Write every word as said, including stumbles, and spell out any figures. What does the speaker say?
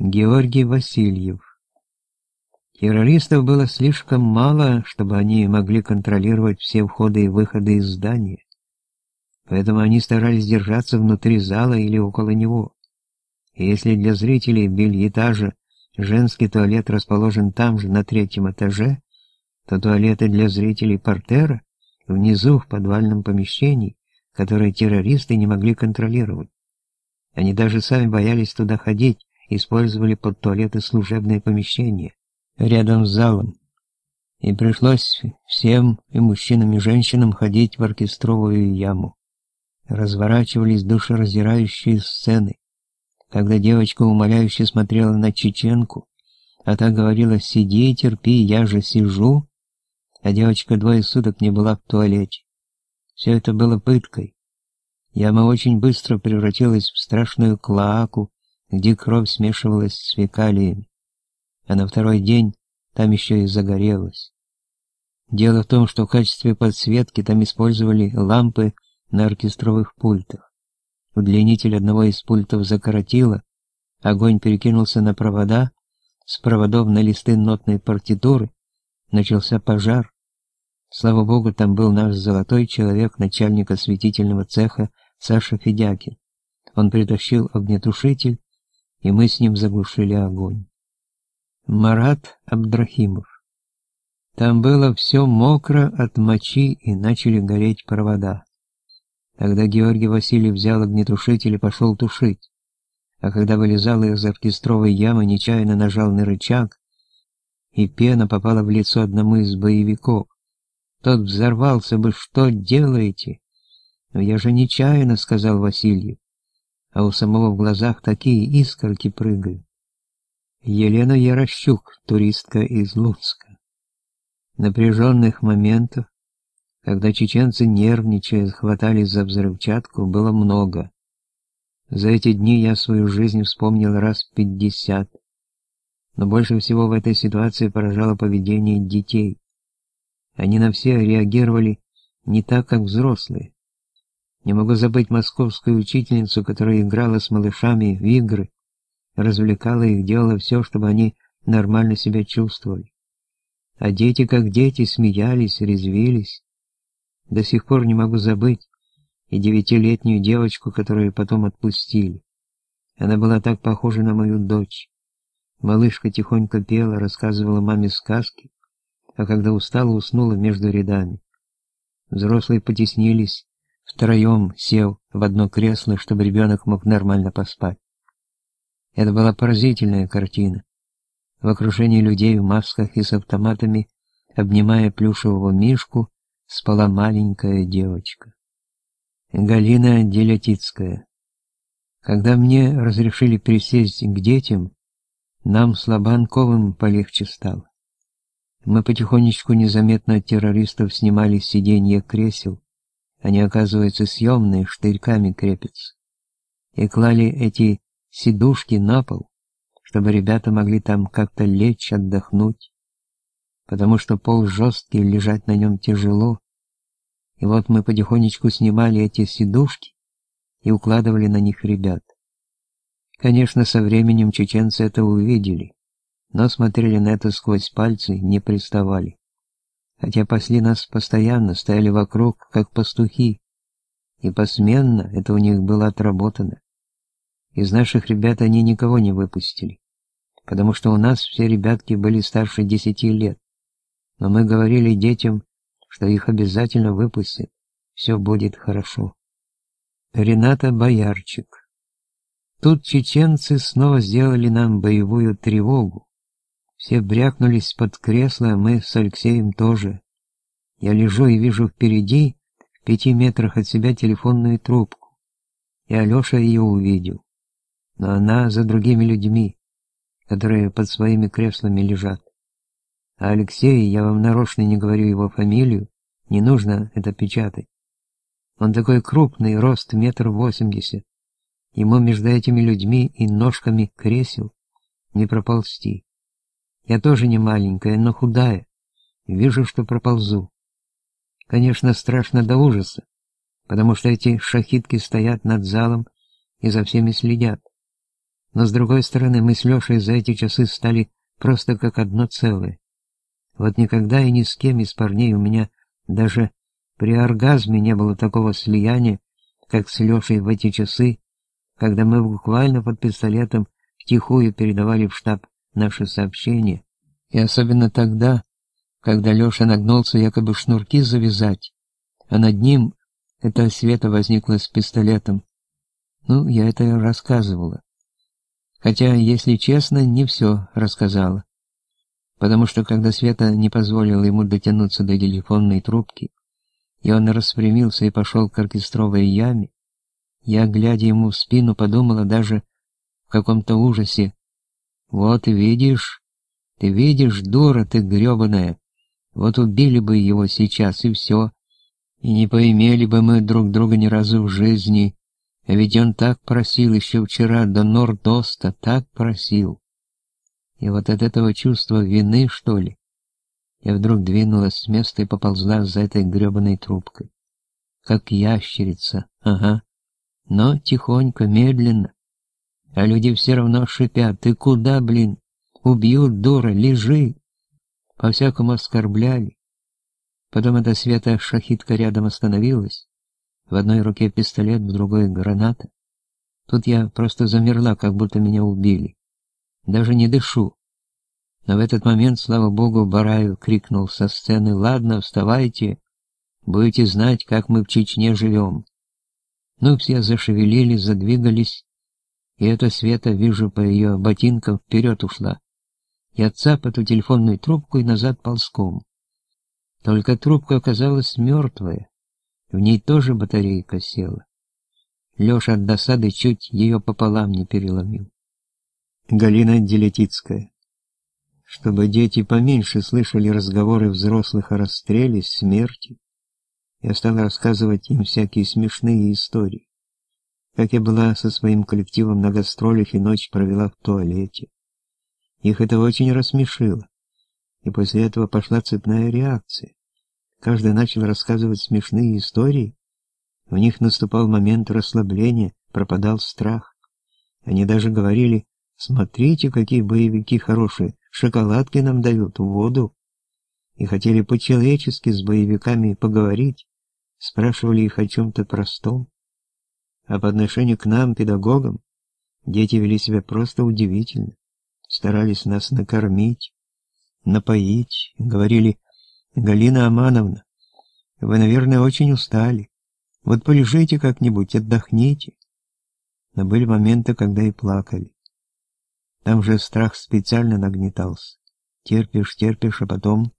Георгий Васильев. Террористов было слишком мало, чтобы они могли контролировать все входы и выходы из здания. Поэтому они старались держаться внутри зала или около него. И если для зрителей бельэтажа женский туалет расположен там же, на третьем этаже, то туалеты для зрителей портера внизу, в подвальном помещении, которое террористы не могли контролировать. Они даже сами боялись туда ходить, использовали под туалеты служебные помещения рядом с залом. И пришлось всем, и мужчинам, и женщинам, ходить в оркестровую яму. Разворачивались душераздирающие сцены, когда девочка умоляюще смотрела на чеченку, а та говорила: «Сиди, терпи, я же сижу», а девочка двое суток не была в туалете. Все это было пыткой. Яма очень быстро превратилась в страшную клоаку, где кровь смешивалась с фекалиями, а на второй день там еще и загорелась. Дело в том, что в качестве подсветки там использовали лампы на оркестровых пультах. Удлинитель одного из пультов закоротило, огонь перекинулся на провода, с проводов на листы нотной партитуры, начался пожар. Слава богу, там был наш золотой человек, начальник осветительного цеха Саша Федякин. Он притащил огнетушитель, и мы с ним заглушили огонь. Марат Абдрахимов. Там было все мокро от мочи, и начали гореть провода. Тогда Георгий Васильев взял огнетушитель и пошел тушить. А когда вылезал из оркестровой ямы, нечаянно нажал на рычаг, и пена попала в лицо одному из боевиков. Тот взорвался: «Вы что делаете?» «Но я же нечаянно», — сказал Васильев, а у самого в глазах такие искорки прыгают. Елена Ярощук, туристка из Луцка. Напряженных моментов, когда чеченцы, нервничая, хватались за взрывчатку, было много. За эти дни я свою жизнь вспомнил раз пятьдесят. Но больше всего в этой ситуации поражало поведение детей. Они на все реагировали не так, как взрослые. Не могу забыть московскую учительницу, которая играла с малышами в игры, развлекала их, делала все, чтобы они нормально себя чувствовали. А дети, как дети, смеялись, резвились. До сих пор не могу забыть и девятилетнюю девочку, которую потом отпустили. Она была так похожа на мою дочь. Малышка тихонько пела, рассказывала маме сказки, а когда устала, уснула между рядами. Взрослые потеснились, втроем сев в одно кресло, чтобы ребенок мог нормально поспать. Это была поразительная картина. В окружении людей в масках и с автоматами, обнимая плюшевого мишку, спала маленькая девочка. Галина Делятицкая. Когда мне разрешили присесть к детям, нам с Лобанковым полегче стало. Мы потихонечку незаметно от террористов снимали сиденья кресел, они, оказывается, съемные, штырьками крепятся, и клали эти сидушки на пол, чтобы ребята могли там как-то лечь, отдохнуть, потому что пол жесткий, лежать на нем тяжело. И вот мы потихонечку снимали эти сидушки и укладывали на них ребят. Конечно, со временем чеченцы это увидели, но смотрели на это сквозь пальцы, не приставали. Хотя пасли нас постоянно, стояли вокруг, как пастухи, и посменно это у них было отработано. Из наших ребят они никого не выпустили, потому что у нас все ребятки были старше десяти лет. Но мы говорили детям, что их обязательно выпустят, все будет хорошо. Рената Боярчик. Тут чеченцы снова сделали нам боевую тревогу. Все брякнулись под кресло, мы с Алексеем тоже. Я лежу и вижу впереди, в пяти метрах от себя, телефонную трубку. И Алеша ее увидел. Но она за другими людьми, которые под своими креслами лежат. А Алексей, я вам нарочно не говорю его фамилию, не нужно это печатать. Он такой крупный, рост метр восемьдесят. Ему между этими людьми и ножками кресел не проползти. Я тоже не маленькая, но худая. Вижу, что проползу. Конечно, страшно до ужаса, потому что эти шахидки стоят над залом и за всеми следят. Но с другой стороны, мы с Лешей за эти часы стали просто как одно целое. Вот никогда и ни с кем из парней у меня даже при оргазме не было такого слияния, как с Лешей в эти часы, когда мы буквально под пистолетом втихую передавали в штаб наши сообщения. И особенно тогда, когда Леша нагнулся якобы шнурки завязать, а над ним эта Света возникла с пистолетом. Ну, я это рассказывала. Хотя, если честно, не все рассказала. Потому что, когда Света не позволила ему дотянуться до телефонной трубки, и он распрямился и пошел к оркестровой яме, я, глядя ему в спину, подумала даже в каком-то ужасе: «Вот видишь, ты видишь, дура ты грёбаная, вот убили бы его сейчас, и все, и не поимели бы мы друг друга ни разу в жизни, а ведь он так просил еще вчера до Нордоста, так просил». И вот от этого чувства вины, что ли, я вдруг двинулась с места и поползла за этой грёбаной трубкой. Как ящерица, ага, но тихонько, медленно. А люди все равно шипят: «Ты куда, блин? Убьют, дура, лежи!» По-всякому оскорбляли. Потом эта Света шахидка рядом остановилась. В одной руке пистолет, в другой граната. Тут я просто замерла, как будто меня убили. Даже не дышу. Но в этот момент, слава богу, Бараев крикнул со сцены: «Ладно, вставайте, будете знать, как мы в Чечне живем». Ну, все зашевелились, задвигались, и эта Света, вижу по ее ботинкам, вперед ушла. Я цап эту телефонную трубку и назад ползком. Только трубка оказалась мертвая, в ней тоже батарейка села. Леша от досады чуть ее пополам не переломил. Галина Делетицкая. Чтобы дети поменьше слышали разговоры взрослых о расстреле, смерти, я стал рассказывать им всякие смешные истории. Как я была со своим коллективом на гастролях и ночь провела в туалете. Их это очень рассмешило. И после этого пошла цепная реакция. Каждый начал рассказывать смешные истории. В них наступал момент расслабления, пропадал страх. Они даже говорили: «Смотрите, какие боевики хорошие, шоколадки нам дают, воду». И хотели по-человечески с боевиками поговорить, спрашивали их о чем-то простом. А по отношению к нам, педагогам, дети вели себя просто удивительно. Старались нас накормить, напоить, говорили: «Галина Амановна, вы, наверное, очень устали. Вот полежите как-нибудь, отдохните». Но были моменты, когда и плакали. Там же страх специально нагнетался. Терпишь, терпишь, а потом